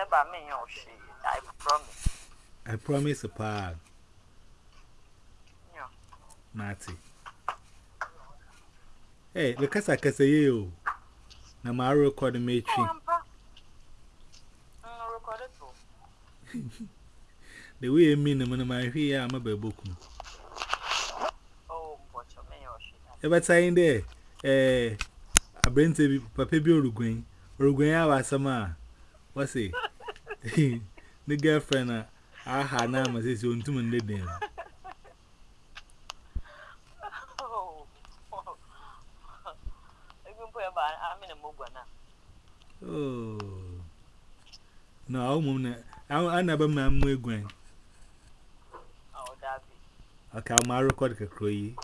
about me or she. I promise. I promise a pa. Yeah. Natty. Hey, the Casa Casayo. Namaro record the Oh, matron. I'm recorded too. The way I mean, the man, my here, I'm a baboon. Oh, but your me or she. Ever time there, I bring to Papa Uruguay. Uruguay, I was some. What's it? The girlfriend, I had now, my sister, on 2 minutes. Oh, even put about I'm in a mugana. Oh, no, I never man, we're going. Oh, that be. Okay, I'll record the croy.